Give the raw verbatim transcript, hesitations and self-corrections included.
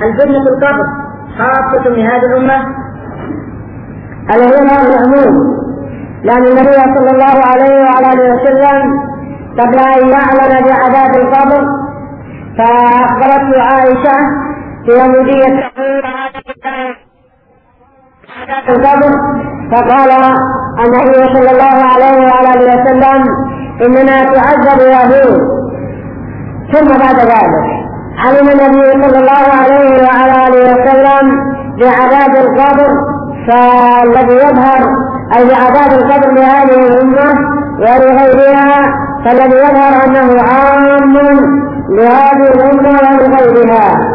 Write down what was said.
هل فتنة القبر خاصة بهذه الأمة؟ الأمر العموم، لأن النبي صلى الله عليه وعلى آله وسلم قبل أن يعلن بعذاب القبر فأخبرته عائشة بيهودية تقول عذاب القبر، فقال النبي صلى الله عليه وعلى آله وسلم إننا تعذب يهود. ثم بعد ذلك علم النبي صلى الله عليه وعلى آله وسلم بعذاب القبر، فالذي يظهر أي بعذاب القبر لهذه الأمة ولغيرها، فالذي يظهر أنه عام لهذه الأمة ولغيرها.